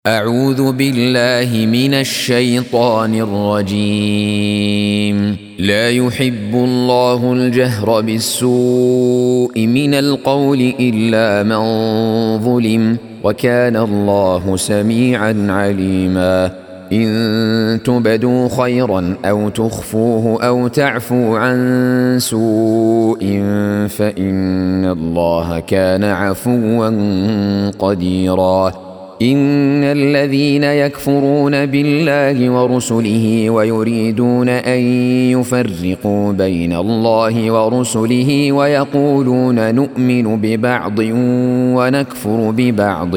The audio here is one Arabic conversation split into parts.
أعوذ بالله من الشيطان الرجيم. لا يحب الله الجهر بالسوء من القول إلا من ظلم، وكان الله سميعا عليما. إن تبدوا خيرا أو تخفوه أو تعفو عن سوء فإن الله كان عفوا قديرا. إن الذين يكفرون بالله ورسله ويريدون أن يفرقوا بين الله ورسله ويقولون نؤمن ببعض ونكفر ببعض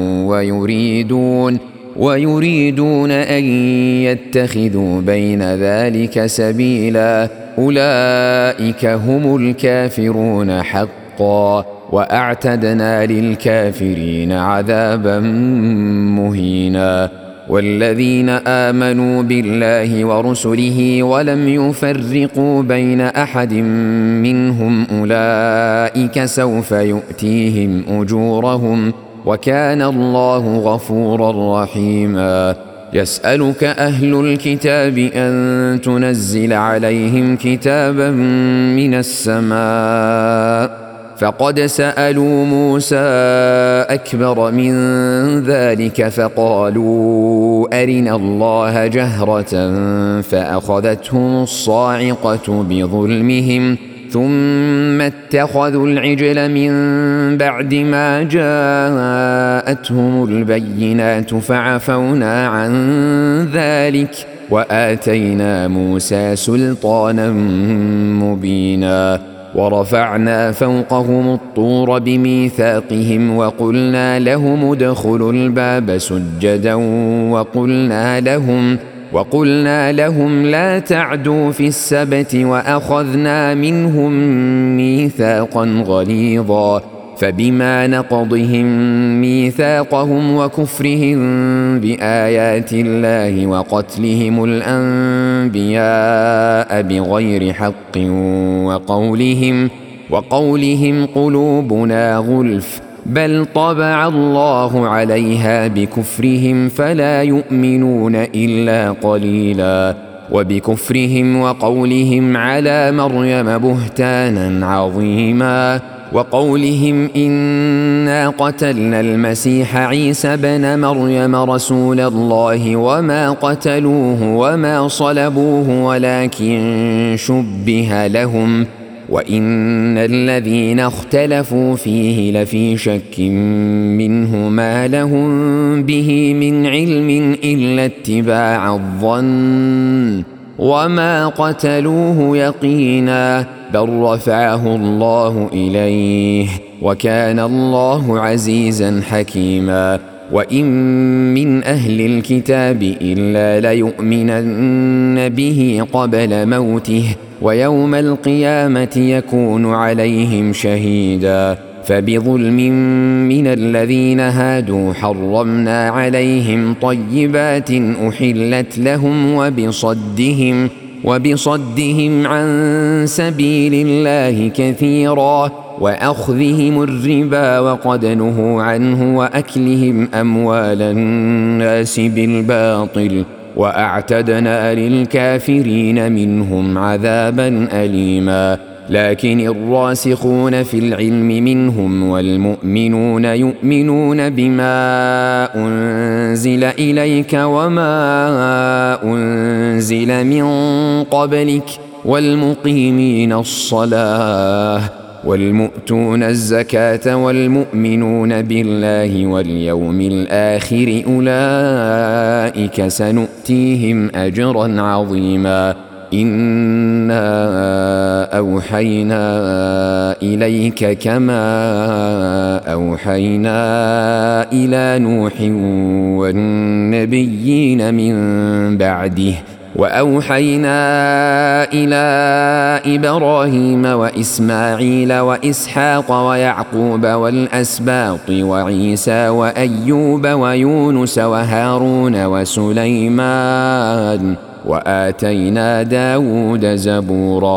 ويريدون أن يتخذوا بين ذلك سبيلا، أولئك هم الكافرون حقا، وأعتدنا للكافرين عذابا مهينا. والذين آمنوا بالله ورسله ولم يفرقوا بين أحد منهم أولئك سوف يؤتيهم أجورهم، وكان الله غفورا رحيما. يسألك أهل الكتاب أن تنزل عليهم كتابا من السماء، فقد سألوا موسى أكبر من ذلك فقالوا أرنا الله جهرة فأخذتهم الصاعقة بظلمهم، ثم اتخذوا العجل من بعد ما جاءتهم البينات فعفونا عن ذلك وآتينا موسى سلطانا مبينا. ورفعنا فوقهم الطور بميثاقهم وقلنا لهم ادخلوا الباب سجدا وقلنا لهم لا تعدوا في السبت وأخذنا منهم ميثاقا غليظا. فبما نقضهم ميثاقهم وكفرهم بآيات الله وقتلهم الأنبياء بغير حق وقولهم قلوبنا غلف، بل طبع الله عليها بكفرهم فلا يؤمنون إلا قليلا. وبكفرهم وقولهم على مريم بهتانا عظيما، وقولهم إنا قتلنا المسيح عيسى بن مريم رسول الله وما قتلوه وما صلبوه ولكن شبه لهم، وإن الذين اختلفوا فيه لفي شك منه ما لهم به من علم إلا اتباع الظن، وما قتلوه يقينا، بل رفعه الله إليه، وكان الله عزيزا حكيما. وإن من أهل الكتاب إلا ليؤمنن به قبل موته، ويوم القيامة يكون عليهم شهيدا. فبظلم من الذين هادوا حرمنا عليهم طيبات أحلت لهم وبصدهم عن سبيل الله كثيرا، وأخذهم الربا وقد نهوا عنه وأكلهم أموال الناس بالباطل، وأعتدنا للكافرين منهم عذابا أليما. لكن الراسخون في العلم منهم والمؤمنون يؤمنون بما أنزل إليك وما أنزل من قبلك والمقيمين الصلاة والمؤتون الزكاة والمؤمنون بالله واليوم الآخر أولئك سنؤتيهم أجرا عظيما. إنا أوحينا إليك كما أوحينا إلى نوح والنبيين من بعده، وأوحينا إلى إبراهيم وإسماعيل وإسحاق ويعقوب والأسباط وعيسى وأيوب ويونس وهارون وسليمان، وآتينا داود زبورا.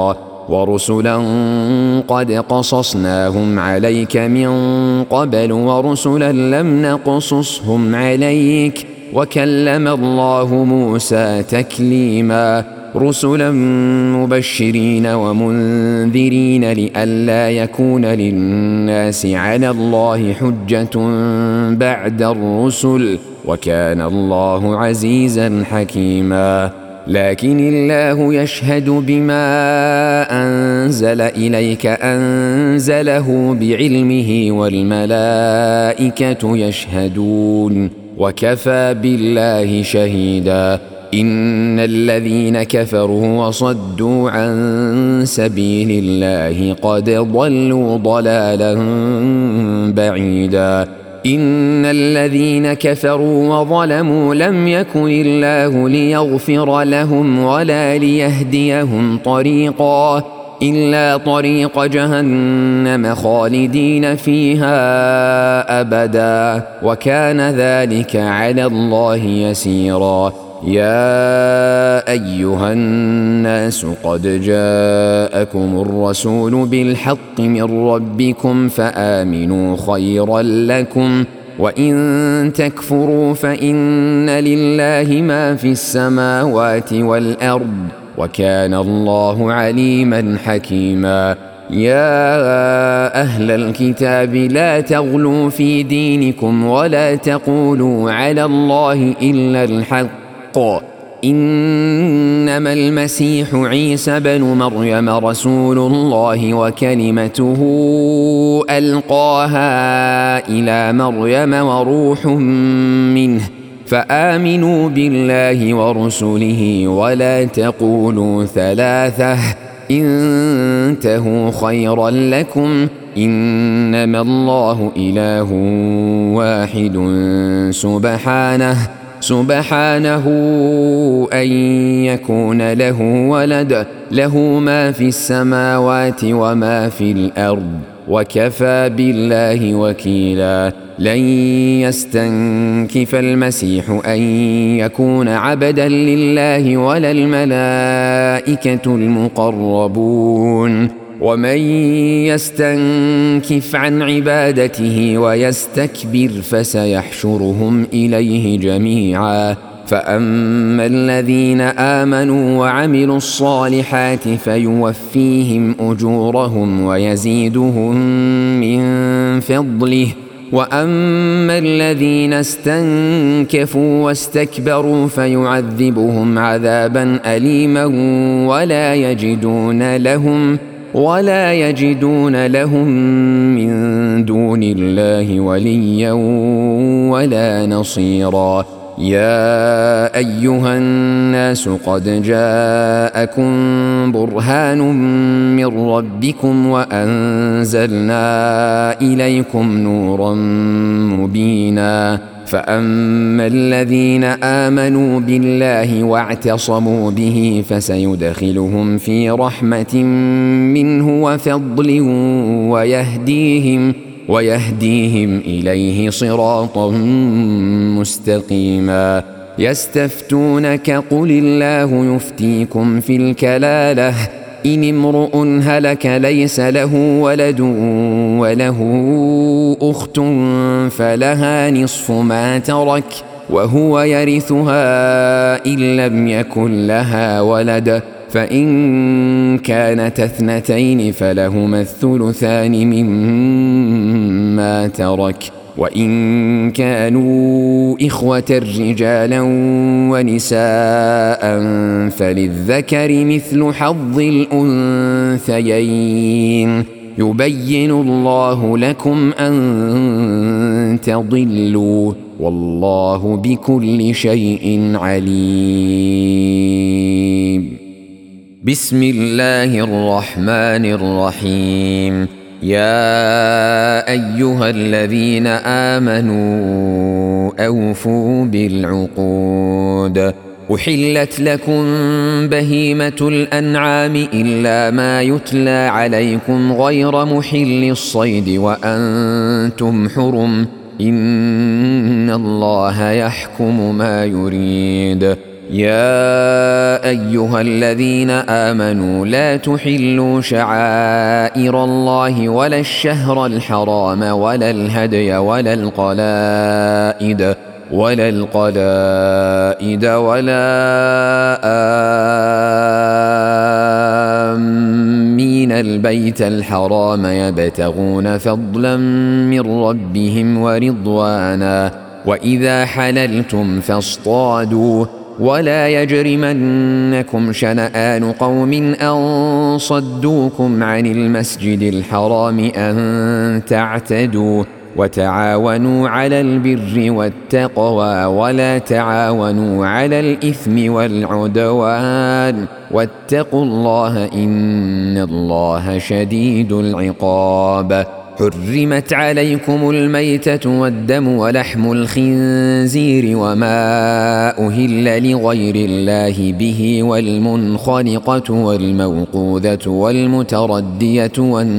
ورسلا قد قصصناهم عليك من قبل ورسلا لم نقصصهم عليك وكلم الله موسى تكليما رسلا مبشرين ومنذرين لئلا يكون للناس على الله حجة بعد الرسل وكان الله عزيزا حكيما لكن الله يشهد بما أنزل إليك أنزله بعلمه والملائكة يشهدون وكفى بالله شهيدا إن الذين كفروا وصدوا عن سبيل الله قد ضلوا ضلالا بعيدا إن الذين كفروا وظلموا لم يكن الله ليغفر لهم ولا ليهديهم طريقا إلا طريق جهنم خالدين فيها أبدا وكان ذلك على الله يسيرا يا أيها الناس قد جاءكم الرسول بالحق من ربكم فآمنوا خيرا لكم وإن تكفروا فإن لله ما في السماوات والأرض وكان الله عليما حكيما يا أهل الكتاب لا تغلوا في دينكم ولا تقولوا على الله إلا الحق إنما المسيح عيسى بن مريم رسول الله وكلمته ألقاها إلى مريم وروح منه فآمنوا بالله ورسله ولا تقولوا ثلاثة انتهوا خيرا لكم إنما الله إله واحد سبحانه أن يكون له ولد له ما في السماوات وما في الأرض وكفى بالله وكيلا لن يستنكف المسيح أن يكون عبدا لله ولا الملائكة المقربون ومن يستنكف عن عبادته ويستكبر فسيحشرهم إليه جميعا فأما الذين آمنوا وعملوا الصالحات فيوفيهم أجورهم ويزيدهم من فضله وأما الذين استنكفوا واستكبروا فيعذبهم عذابا أليما ولا يجدون لهم من دون الله وليا ولا نصيرا يا أيها الناس قد جاءكم برهان من ربكم وأنزلنا إليكم نورا مبينا فأما الذين آمنوا بالله واعتصموا به فسيدخلهم في رحمة منه وفضل ويهديهم إليه صراطا مستقيما يستفتونك قل الله يفتيكم في الكلالة إن امرؤ هلك ليس له ولد وله أخت فلها نصف ما ترك وهو يرثها إن لم يكن لها ولد فإن كانت اثنتين فلهما الثلثان مما ترك وإن كانوا إخوة رجالا ونساء فللذكر مثل حظ الأنثيين يبين الله لكم أن تضلوا والله بكل شيء عليم بسم الله الرحمن الرحيم يا أيها الذين آمنوا أوفوا بالعقود أحلت لكم بهيمة الأنعام إلا ما يتلى عليكم غير محل الصيد وأنتم حرم إن الله يحكم ما يريد يا أيها الذين آمنوا لا تحلوا شعائر الله ولا الشهر الحرام ولا الهدي ولا القلائد ولا آمين البيت الحرام يبتغون فضلا من ربهم ورضوانا وإذا حللتم فاصطادوا ولا يجرمنكم شنآن قوم أن صدوكم عن المسجد الحرام أن تعتدوا وتعاونوا على البر والتقوى ولا تعاونوا على الإثم والعدوان واتقوا الله إن الله شديد العقاب. حرمت عليكم الميتة والدم ولحم الخنزير وما أهل لغير الله به والمنخنقة والموقوذة والمتردية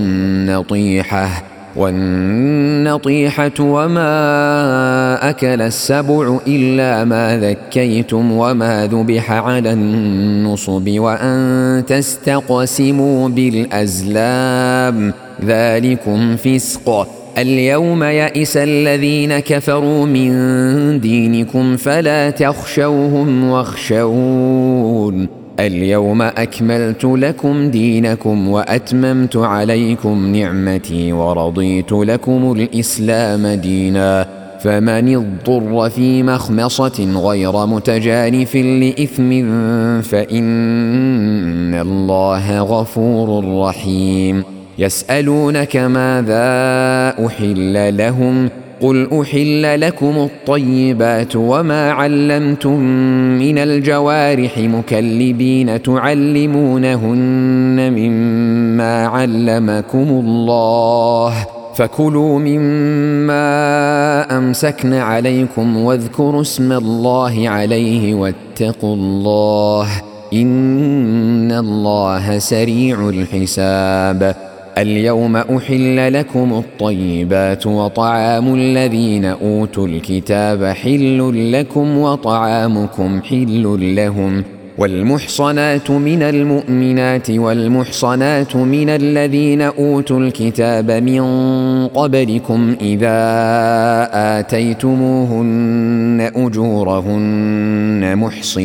والنطيحة وما أكل السبع إلا ما ذكيتم وما ذبح على النصب وأن تستقسموا بالأزلام ذلكم فسق. اليوم يئس الذين كفروا من دينكم فلا تخشوهم واخشون اليوم أكملت لكم دينكم وأتممت عليكم نعمتي ورضيت لكم الإسلام دينا فمن اضطر في مخمصة غير متجانف لإثم فإن الله غفور رحيم. يسألونك ماذا أحل لهم قل أحل لكم الطيبات وما علمتم من الجوارح مكلبين تعلمونهن مما علمكم الله فكلوا مما أمسكن عليكم واذكروا اسم الله عليه واتقوا الله إن الله سريع الحساب. اليوم أحل لكم الطيبات وطعام الذين أوتوا الكتاب حل لكم وطعامكم حل لهم والمحصنات من المؤمنات والمحصنات من الذين أوتوا الكتاب من قبلكم إذا آتيتموهن أجورهن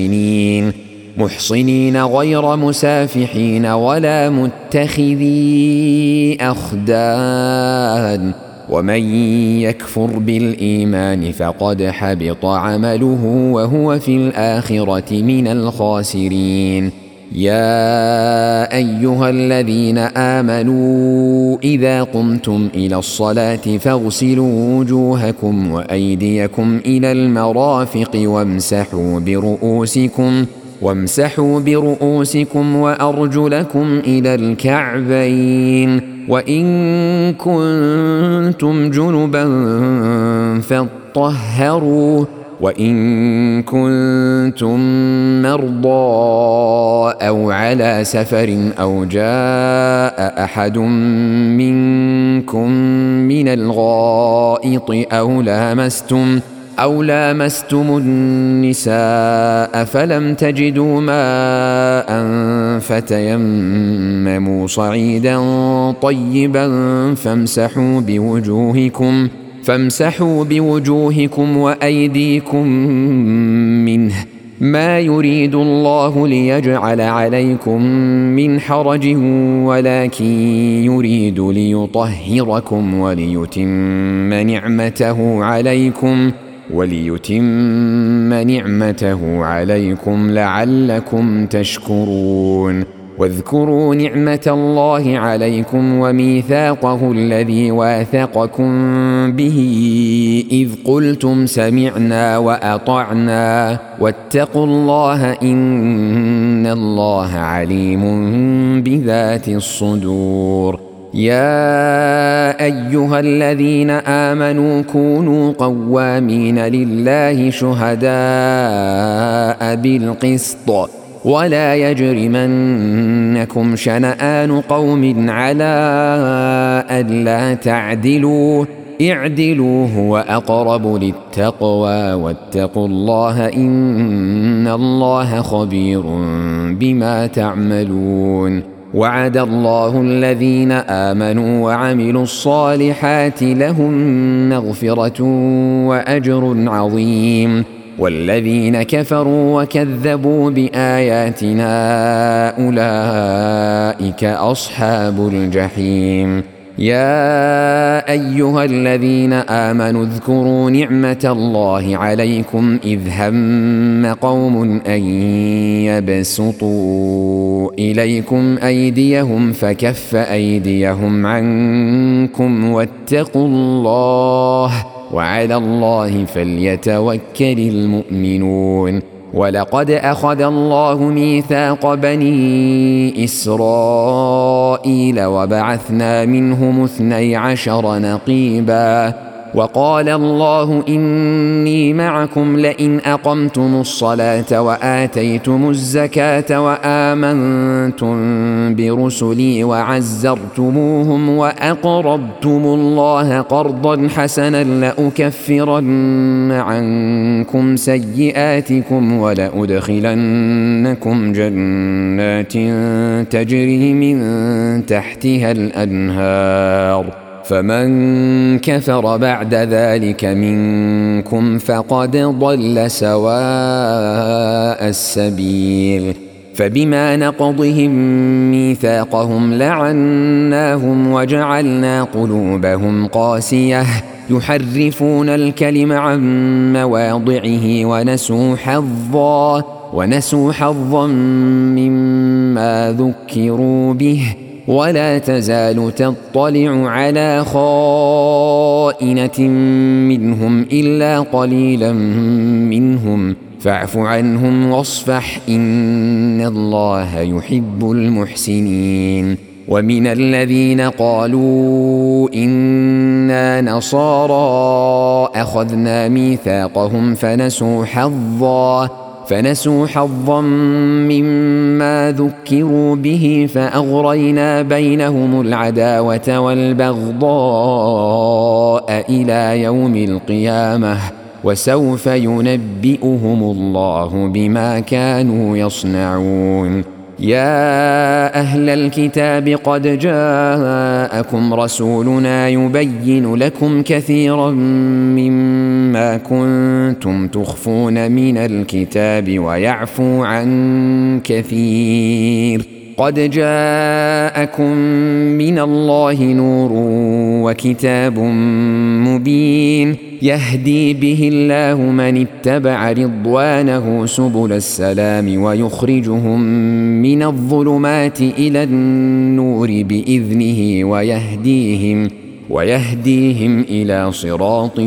محصنين غير مسافحين ولا متخذي أخدان ومن يكفر بالإيمان فقد حبط عمله وهو في الآخرة من الخاسرين. يا أيها الذين آمنوا إذا قمتم إلى الصلاة فاغسلوا وجوهكم وأيديكم إلى المرافق وامسحوا برؤوسكم وأرجلكم إلى الكعبين وإن كنتم جنبا فاطهروا وإن كنتم مرضى أو على سفر أو جاء أحد منكم من الغائط أو لامستم النساء فلم تجدوا ماء فتيمموا صعيدا طيبا فامسحوا بوجوهكم وأيديكم منه ما يريد الله ليجعل عليكم من حرج ولكن يريد ليطهركم وليتم نعمته عليكم لعلكم تشكرون. واذكروا نعمة الله عليكم وميثاقه الذي واثقكم به إذ قلتم سمعنا وأطعنا واتقوا الله إن الله عليم بذات الصدور. يا أيها الذين آمنوا كونوا قوامين لله شهداء بالقسط ولا يجرمنكم شنآن قوم على ألا تعدلوا اعدلوا هو أقرب للتقوى واتقوا الله إن الله خبير بما تعملون. وعد الله الذين آمنوا وعملوا الصالحات لهم مغفرة وأجر عظيم، والذين كفروا وكذبوا بآياتنا أولئك أصحاب الجحيم. يا أيها الذين آمنوا اذكروا نعمة الله عليكم إذ هم قوم أن يبسطوا إليكم أيديهم فكف أيديهم عنكم واتقوا الله وعلى الله فليتوكل المؤمنون. ولقد أخذ الله ميثاق بني إسرائيل وبعثنا منهم 12 نقيبا وقال الله إني معكم لئن أقمتم الصلاة وآتيتم الزكاة وآمنتم برسلي وعزرتموهم وأقرضتم الله قرضا حسنا لأكفرن عنكم سيئاتكم ولأدخلنكم جنات تجري من تحتها الأنهار فمن كفر بعد ذلك منكم فقد ضل سواء السبيل. فبما نقضهم ميثاقهم لعناهم وجعلنا قلوبهم قاسية يحرفون الكلم عن مواضعه ونسوا حظا مما ذكروا به ولا تزال تطلع على خائنة منهم إلا قليلا منهم فاعف عنهم واصفح إن الله يحب المحسنين. ومن الذين قالوا إنا نصارى أخذنا ميثاقهم فنسوا حظا مما ذكروا به فأغرينا بينهم العداوة والبغضاء إلى يوم القيامة وسوف ينبئهم الله بما كانوا يصنعون. يا أهل الكتاب قد جاءكم رسولنا يبين لكم كثيرا مما كنتم تخفون من الكتاب ويعفو عن كثير. قد جاءكم من الله نور وكتاب مبين يهدي به الله من اتبع رضوانه سبل السلام ويخرجهم من الظلمات إلى النور بإذنه ويهديهم إلى صراط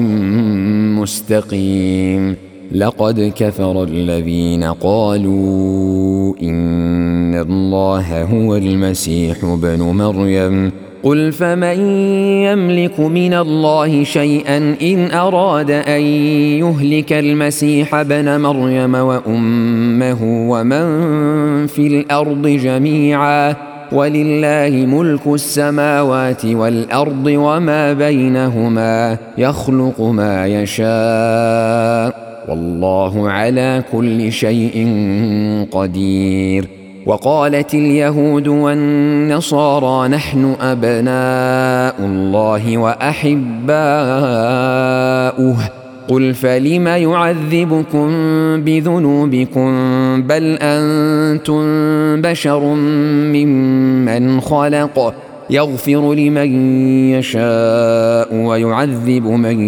مستقيم. لقد كفر الذين قالوا إن الله هو المسيح ابن مريم قل فمن يملك من الله شيئا إن أراد أن يهلك المسيح ابن مريم وأمه ومن في الأرض جميعا ولله ملك السماوات والأرض وما بينهما يخلق ما يشاء والله على كل شيء قدير. وقالت اليهود والنصارى نحن أبناء الله وأحباؤه قل فلم يعذبكم بذنوبكم بل أنتم بشر ممن خلق يغفر لمن يشاء ويعذب من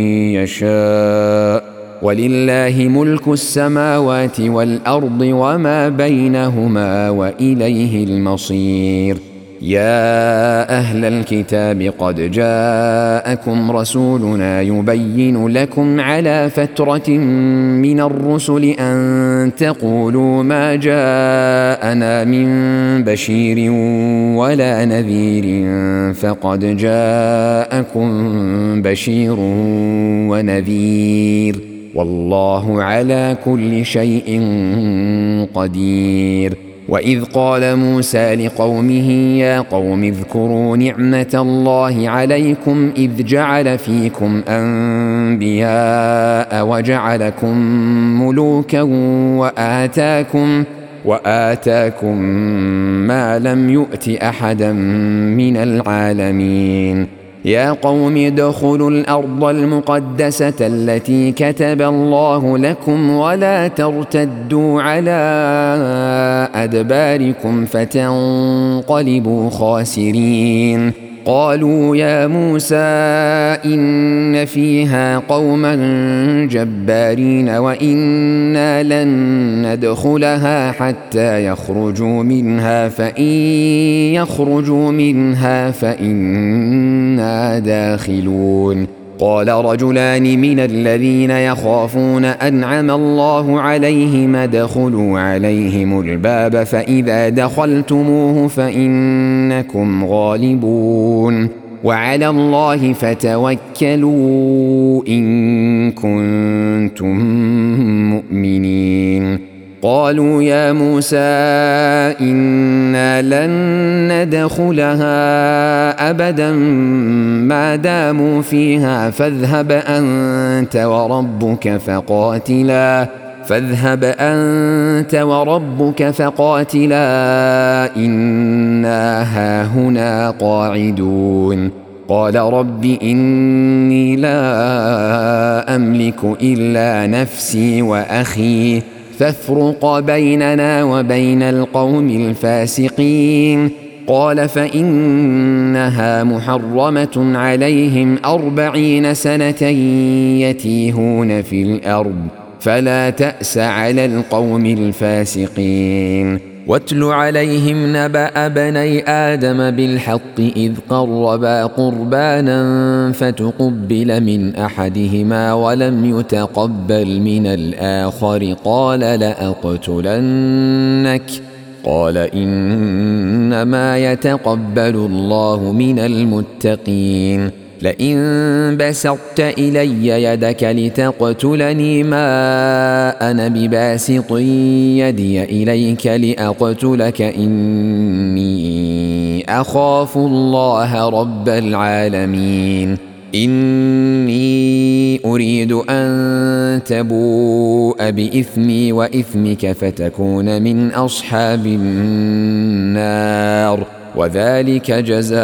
يشاء ولله ملك السماوات والأرض وما بينهما وإليه المصير. يا أهل الكتاب قد جاءكم رسولنا يبين لكم على فترة من الرسل أن تقولوا ما جاءنا من بشير ولا نذير فقد جاءكم بشير ونذير والله على كل شيء قدير. وإذ قال موسى لقومه يا قوم اذكروا نعمة الله عليكم إذ جعل فيكم أنبياء وجعلكم ملوكا وآتاكم ما لم يؤت أحدا من العالمين يا قوم ادخلوا الأرض المقدسة التي كتب الله لكم ولا ترتدوا على أدباركم فتنقلبوا خاسرين قالوا يا موسى إن فيها قوما جبارين وإنا لن ندخلها حتى يخرجوا منها فإن يخرجوا منها فإنا داخلون قال رجلان من الذين يخافون أنعم الله عليهم ادخلوا عليهم الباب فإذا دخلتموه فإنكم غالبون وعلى الله فتوكلوا إن كنتم مؤمنين قالوا يا موسى إنا لن ندخلها أبدا ما داموا فيها فاذهب أنت وربك فقاتلا إنا هاهنا قاعدون قال رب إني لا أملك إلا نفسي وأخي فافرق بيننا وبين القوم الفاسقين قال فإنها محرمة عليهم 40 سنة يتيهون في الأرض فلا تأس على القوم الفاسقين واتل عليهم نبأ بني آدم بالحق إذ قربا قربانا فتقبل من أحدهما ولم يتقبل من الآخر قال لأقتلنك قال إنما يتقبل الله من المتقين لئن بسطت إلي يدك لتقتلني ما أنا بباسط يدي إليك لأقتلك إني أخاف الله رب العالمين إني أريد أن تبوء بإثمي وإثمك فتكون من أصحاب النار وذلك جزاء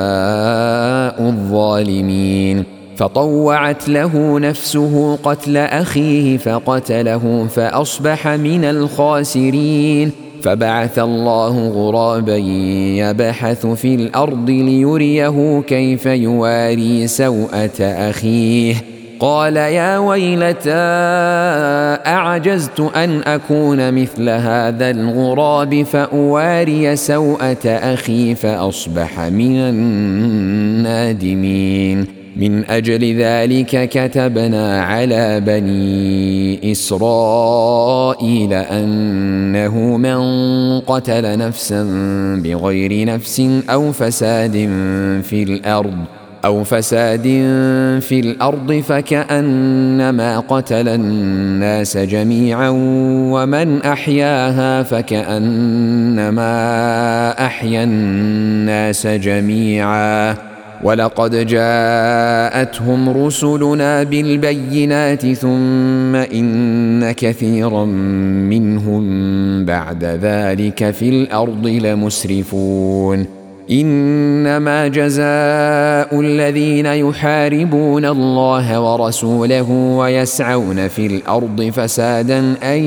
الظالمين فطوعت له نفسه قتل أخيه فقتله فأصبح من الخاسرين فبعث الله غرابا يبحث في الأرض ليريه كيف يواري سوءة أخيه قال يا ويلتى أعجزت أن أكون مثل هذا الغراب فأواري سوءة أخي فأصبح من النادمين من أجل ذلك كتبنا على بني إسرائيل أنه من قتل نفسا بغير نفس أو فساد في الأرض فكأنما قتل الناس جميعا ومن أحياها فكأنما أحيا الناس جميعا ولقد جاءتهم رسلنا بالبينات ثم إن كثيرا منهم بعد ذلك في الأرض لمسرفون إنما جزاء الذين يحاربون الله ورسوله ويسعون في الأرض فسادا أن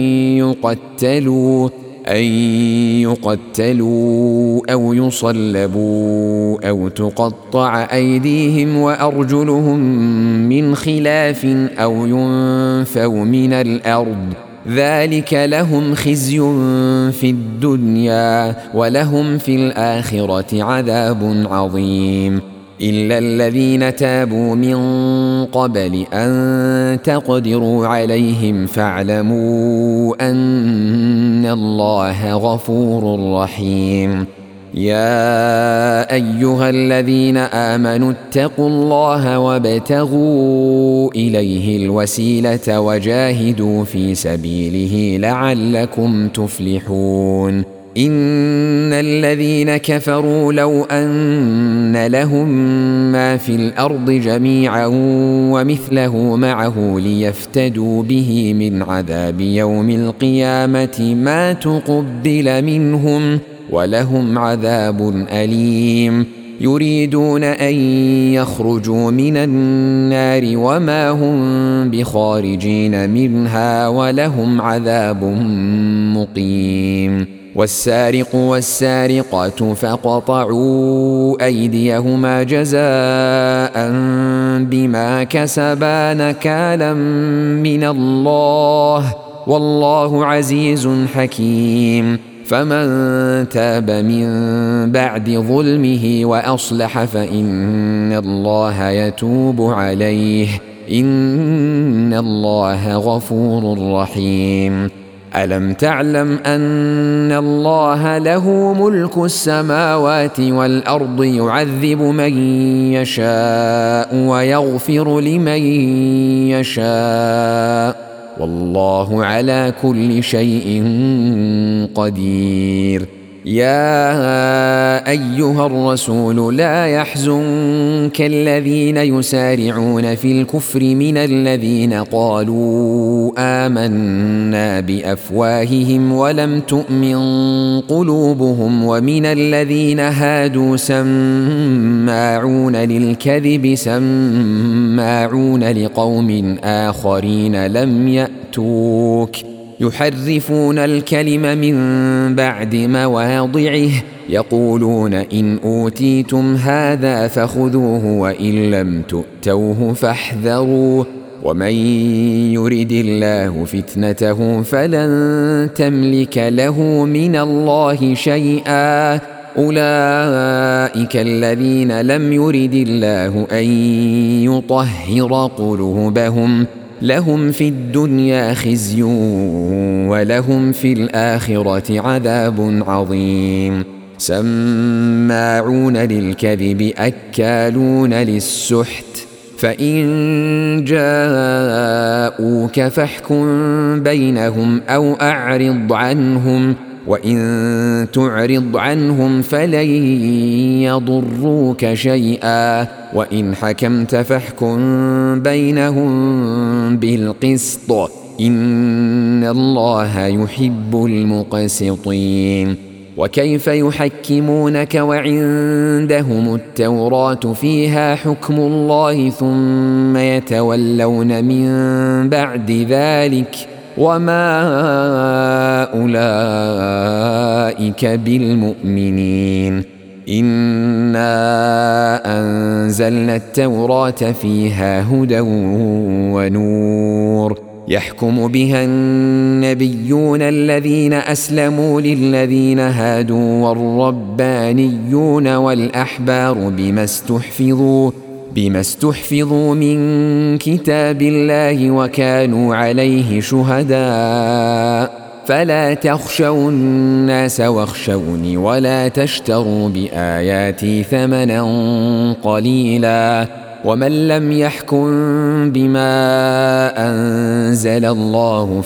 يقتلوا أو يصلبوا أو تقطع أيديهم وأرجلهم من خلاف أو ينفوا من الأرض ذلك لهم خزي في الدنيا ولهم في الآخرة عذاب عظيم إلا الذين تابوا من قبل أن تقدروا عليهم فاعلموا أن الله غفور رحيم يا أيها الذين آمنوا اتقوا الله وابتغوا إليه الوسيلة وجاهدوا في سبيله لعلكم تفلحون إن الذين كفروا لو أن لهم ما في الأرض جميعا ومثله معه ليفتدوا به من عذاب يوم القيامة ما تقبل منهم ولهم عذاب أليم يريدون أن يخرجوا من النار وما هم بخارجين منها ولهم عذاب مقيم والسارق والسارقة فاقطعوا أيديهما جزاء بما كسبا نكالا من الله والله عزيز حكيم فمن تاب من بعد ظلمه وأصلح فإن الله يتوب عليه إن الله غفور رحيم ألم تعلم أن الله له ملك السماوات والأرض يعذب من يشاء ويغفر لمن يشاء والله على كل شيء قدير يا أيها الرسول لا يحزنك الذين يسارعون في الكفر من الذين قالوا آمنا بأفواههم ولم تؤمن قلوبهم ومن الذين هادوا سماعون للكذب سماعون لقوم آخرين لم يأتوك يحرفون الكلم من بعد مواضعه يقولون إن أوتيتم هذا فخذوه وإن لم تؤتوه فاحذروا ومن يرد الله فتنته فلن تملك له من الله شيئا أولئك الذين لم يرد الله أن يطهر قلوبهم لهم في الدنيا خزي ولهم في الآخرة عذاب عظيم سماعون للكذب أكالون للسحت فإن جاءوك فاحكم بينهم أو أعرض عنهم وإن تعرض عنهم فلن يضروك شيئا وإن حكمت فاحكم بينهم بالقسط إن الله يحب المقسطين وكيف يحكمونك وعندهم التوراة فيها حكم الله ثم يتولون من بعد ذلك وما أولئك بالمؤمنين إنا أنزلنا التوراة فيها هدى ونور يحكم بها النبيون الذين أسلموا للذين هادوا والربانيون والأحبار بما استحفظوا من كتاب الله وكانوا عليه شهداء فلا تخشوا الناس واخشوني ولا تشتروا بآياتي ثمنا قليلا ومن لم يحكم بما أنزل الله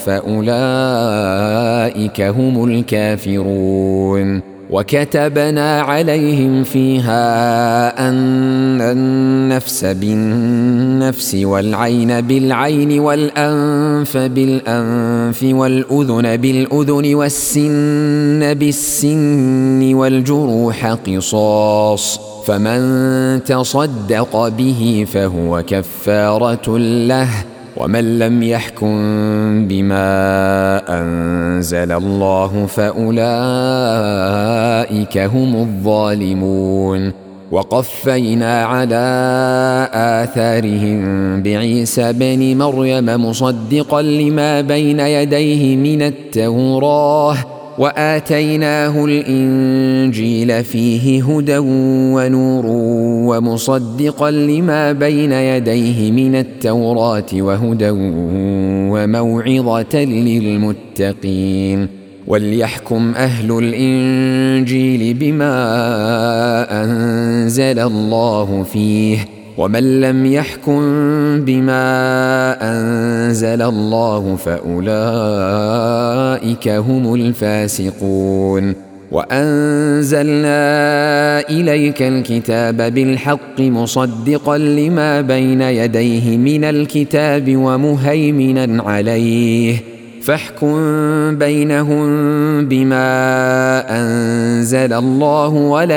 فأولئك هم الكافرون وكتبنا عليهم فيها أن النفس بالنفس والعين بالعين والأنف بالأنف والأذن بالأذن والسن بالسن والجروح قصاص فمن تصدق به فهو كفارة له ومن لم يحكم بما أنزل الله فأولئك هم الظالمون وقفينا على آثارهم بعيسى بن مريم مصدقا لما بين يديه من التوراة وآتيناه الإنجيل فيه هدى ونور ومصدقا لما بين يديه من التوراة وهدى وموعظة للمتقين وليحكم أهل الإنجيل بما أنزل الله فيه، ومن لم يحكم بما أنزل الله فأولئك هم الفاسقون. وأنزلنا إليك الكتاب بالحق مصدقا لما بين يديه من الكتاب ومهيمنا عليه، فاحكم بينهم بما أنزل الله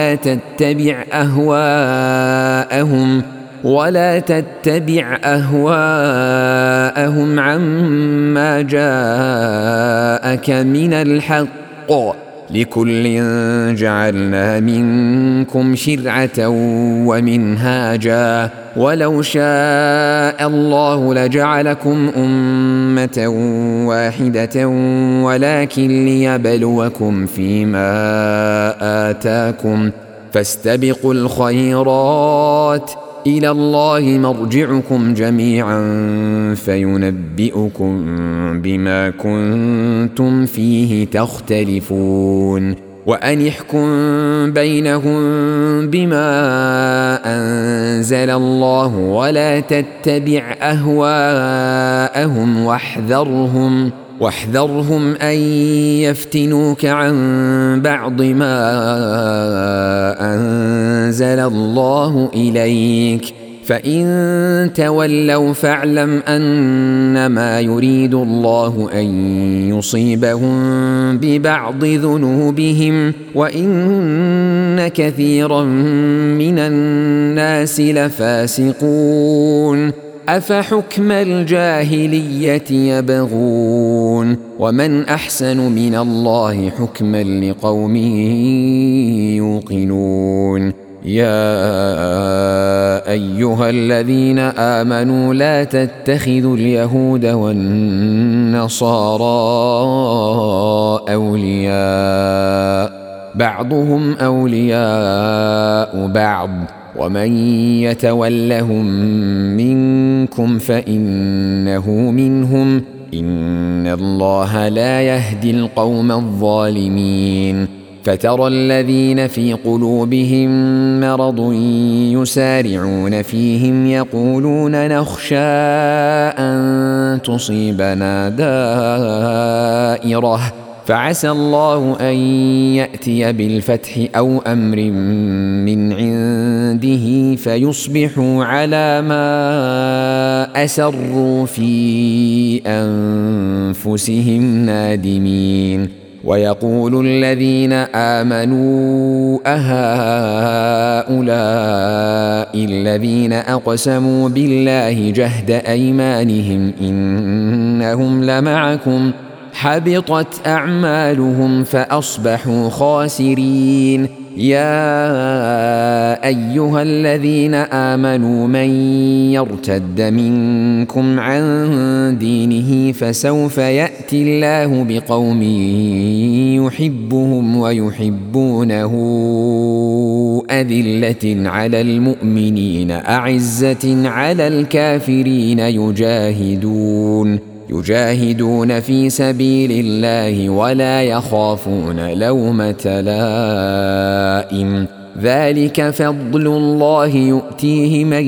ولا تتبع أهواءهم عما جاءك من الحق، لكل جعلنا منكم شرعة ومنهاجا، ولو شاء الله لجعلكم أمة واحدة ولكن ليبلوكم فيما آتاكم، فاستبقوا الخيرات، إلى الله مرجعكم جميعا فينبئكم بما كنتم فيه تختلفون. وأن احكم بينهم بما أنزل الله ولا تتبع أهواءهم واحذرهم أن يفتنوك عن بعض ما أنزل الله إليك، فإن تولوا فاعلم أنما يريد الله أن يصيبهم ببعض ذنوبهم، وإن كثيرا من الناس لفاسقون. أفحكم الجاهلية يبغون، ومن أحسن من الله حكما لقوم يوقنون. يا أيها الذين آمنوا لا تتخذوا اليهود والنصارى أولياء، بعضهم أولياء بعض، ومن يتولهم منكم فإنه منهم، إن الله لا يهدي القوم الظالمين. فترى الذين في قلوبهم مرض يسارعون فيهم يقولون نخشى أن تصيبنا دائرة، فعسى الله أن يأتي بالفتح أو أمر من عنده فيصبحوا على ما أسروا في أنفسهم نادمين. ويقول الذين آمنوا أهؤلاء الذين أقسموا بالله جهد أيمانهم إنهم لمعكم، حبطت أعمالهم فأصبحوا خاسرين. يا أيها الذين آمنوا من يرتد منكم عن دينه فسوف يأتي الله بقوم يحبهم ويحبونه أذلة على المؤمنين أعزة على الكافرين يجاهدون في سبيل الله ولا يخافون لومة لائم، ذلك فضل الله يؤتيه من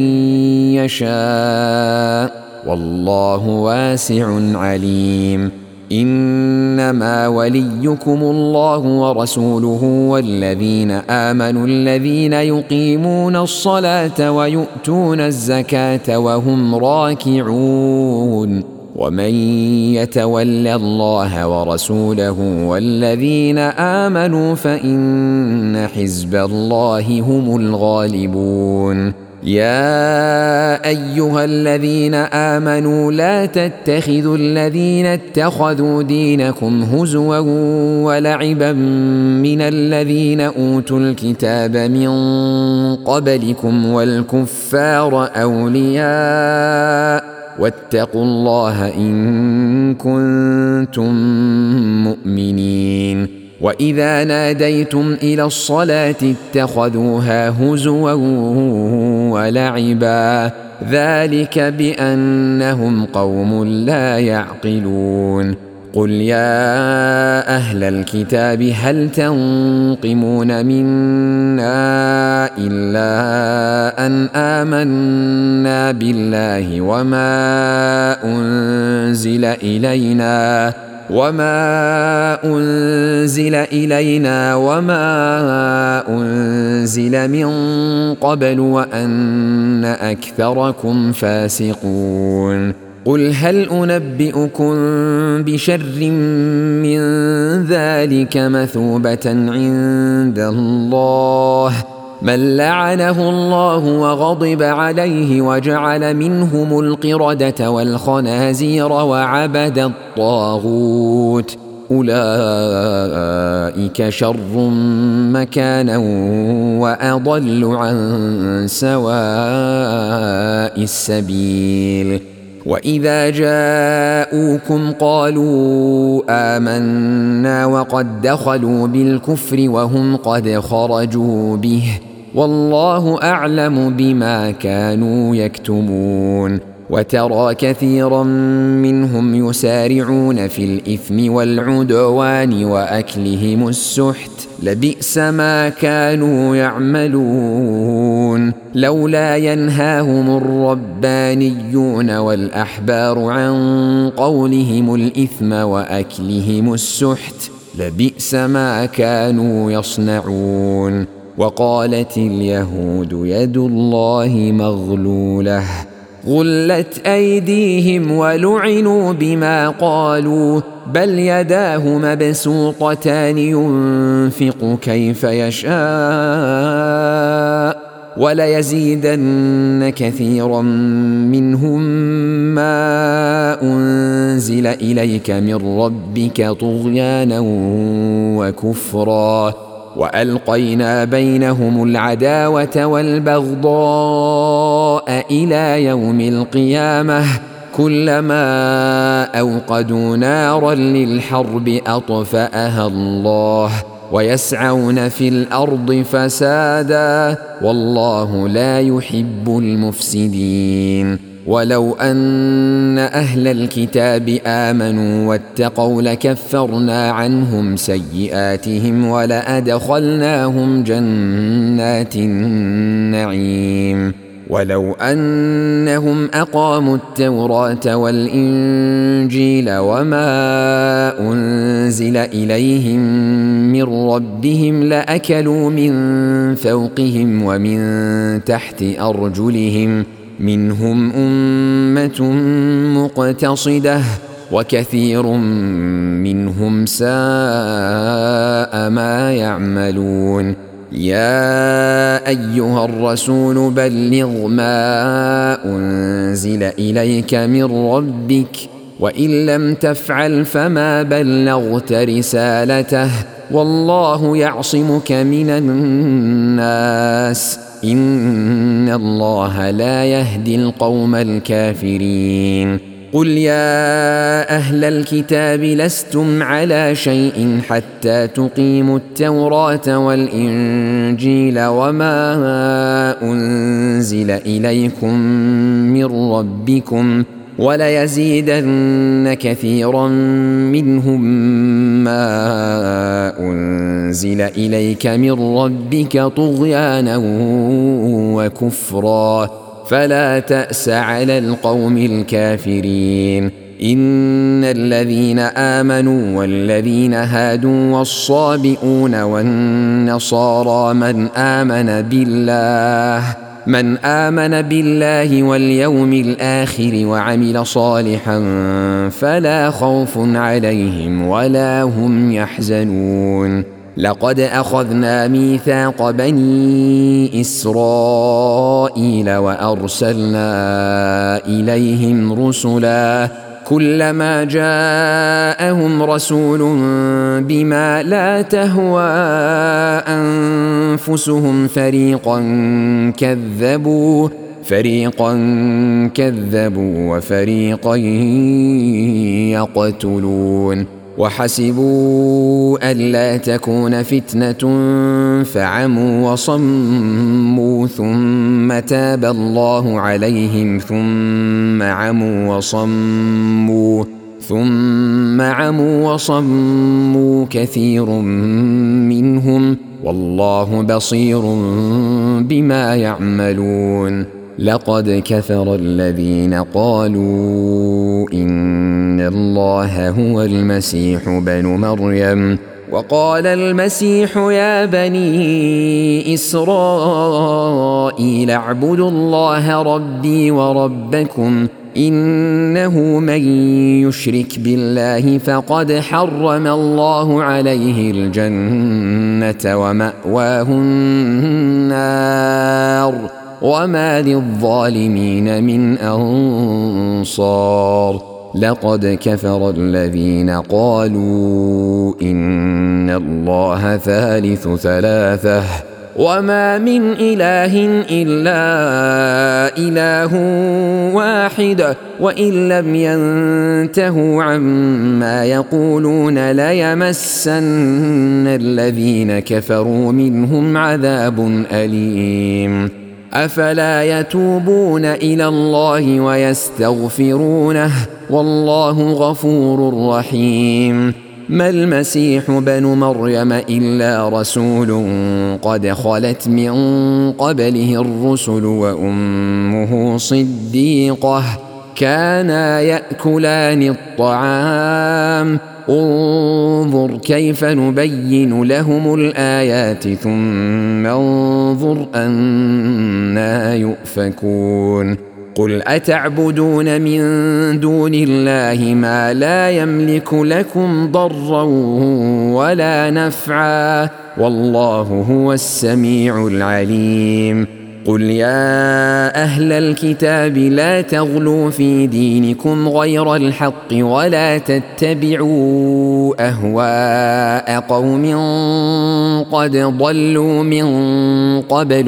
يشاء والله واسع عليم. إنما وليكم الله ورسوله والذين آمنوا الذين يقيمون الصلاة ويؤتون الزكاة وهم راكعون. ومن يتول الله ورسوله والذين آمنوا فإن حزب الله هم الغالبون. يا أيها الذين آمنوا لا تتخذوا الذين اتخذوا دينكم هزوا ولعبا من الذين أوتوا الكتاب من قبلكم والكفار أولياء واتقوا الله إن كنتم مؤمنين. وإذا ناديتم إلى الصلاة اتخذوها هزوا ولعبا، ذلك بأنهم قوم لا يعقلون. قل يا أهل الكتاب هل تنقمون منا إلا أن آمنا بالله وما أنزل إلينا وما أنزل من قبل وأن أكثركم فاسقون. قل هل أنبئكم بشر من ذلك مثوبة عند الله من لعنه الله وغضب عليه وجعل منهم القردة والخنازير وعبد الطاغوت أولئك شر مكانا وأضل عن سواء السبيل. وإذا جاءوكم قالوا آمنا وقد دخلوا بالكفر وهم قد خرجوا به والله أعلم بما كانوا يكتمون. وترى كثيرا منهم يسارعون في الإثم والعدوان وأكلهم السحت لبئس ما كانوا يعملون. لولا ينهاهم الربانيون والأحبار عن قولهم الإثم وأكلهم السحت لبئس ما كانوا يصنعون. وقالت اليهود يد الله مغلولة غلت أيديهم ولعنوا بما قالوا بل يداه مبسوطتان ينفق كيف يشاء وليزيدن كثيرا منهم ما أنزل إليك من ربك طغيانا وكفرا وألقينا بينهم العداوة والبغضاء إلى يوم القيامة كلما أوقدوا نارا للحرب أطفأها الله ويسعون في الأرض فسادا والله لا يحب المفسدين. ولو أن أهل الكتاب آمنوا واتقوا لكفرنا عنهم سيئاتهم ولأدخلناهم جنات النعيم. ولو أنهم أقاموا التوراة والإنجيل وما أنزل إليهم من ربهم لأكلوا من فوقهم ومن تحت أرجلهم منهم أمة مقتصدة وكثير منهم ساء ما يعملون. يا أيها الرسول بلغ ما أنزل إليك من ربك وإن لم تفعل فما بلغت رسالته والله يعصمك من الناس إن الله لا يهدي القوم الكافرين. قل يا أهل الكتاب لستم على شيء حتى تقيموا التوراة والإنجيل وما أنزل إليكم من ربكم وليزيدن كثيرا منهم ما أنزل إليك من ربك طغيانا وكفرا فلا تأس على القوم الكافرين. إن الذين آمنوا والذين هادوا والصابئون والنصارى من آمن بالله واليوم الآخر وعمل صالحا فلا خوف عليهم ولا هم يحزنون. لقد أخذنا ميثاق بني إسرائيل وأرسلنا إليهم رسلا كلما جاءهم رسول بما لا تهوى أنفسهم فريقا كذبوا وفريقا يقتلون. وحسبوا ألا تكون فتنة فعموا وصموا ثم تاب الله عليهم ثم عموا وصموا ثم عموا وصموا كثير منهم والله بصير بما يعملون. لقد كفر الذين قالوا إن الله هو المسيح بن مريم وقال المسيح يا بني إسرائيل اعبدوا الله ربي وربكم إنه من يشرك بالله فقد حرم الله عليه الجنة ومأواه النار وما للظالمين من أنصار. لقد كفر الذين قالوا إن الله ثالث ثلاثة وما من إله إلا إله واحد وإن لم ينتهوا عما يقولون ليمسن الذين كفروا منهم عذاب أليم. أفلا يتوبون إلى الله ويستغفرونه والله غفور رحيم. ما المسيح بن مريم إلا رسول قد خلت من قبله الرسل وأمه صديقة كانا يأكلان الطعام انظر كيف نبين لهم الآيات ثم انظر أنى يؤفكون. قل أتعبدون من دون الله ما لا يملك لكم ضرا ولا نفعا والله هو السميع العليم. قل يا أهل الكتاب لا تغلوا في دينكم غير الحق ولا تتبعوا أهواء قوم قد ضلوا من قبل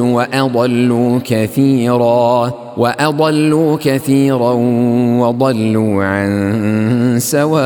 وأضلوا كثيرا وضلوا عن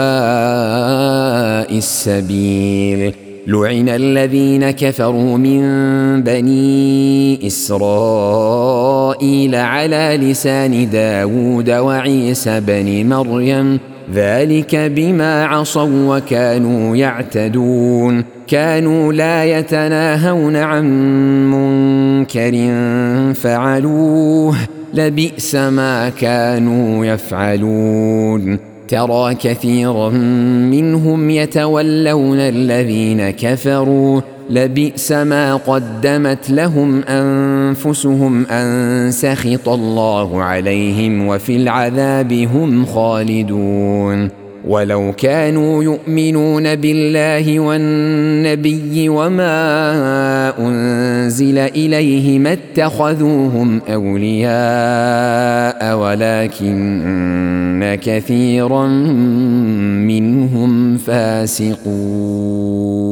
سواء السبيل. لعن الذين كفروا من بني إسرائيل على لسان داود وعيسى بن مريم ذلك بما عصوا وكانوا يعتدون. كانوا لا يتناهون عن منكر فعلوه لبئس ما كانوا يفعلون. ترى كثيرا منهم يتولون الذين كفروا لبئس ما قدمت لهم أنفسهم أن سخط الله عليهم وفي العذاب هم خالدون. ولو كانوا يؤمنون بالله والنبي وما أنزل إليه ما اتخذوهم أولياء ولكن كثيرا منهم فاسقون.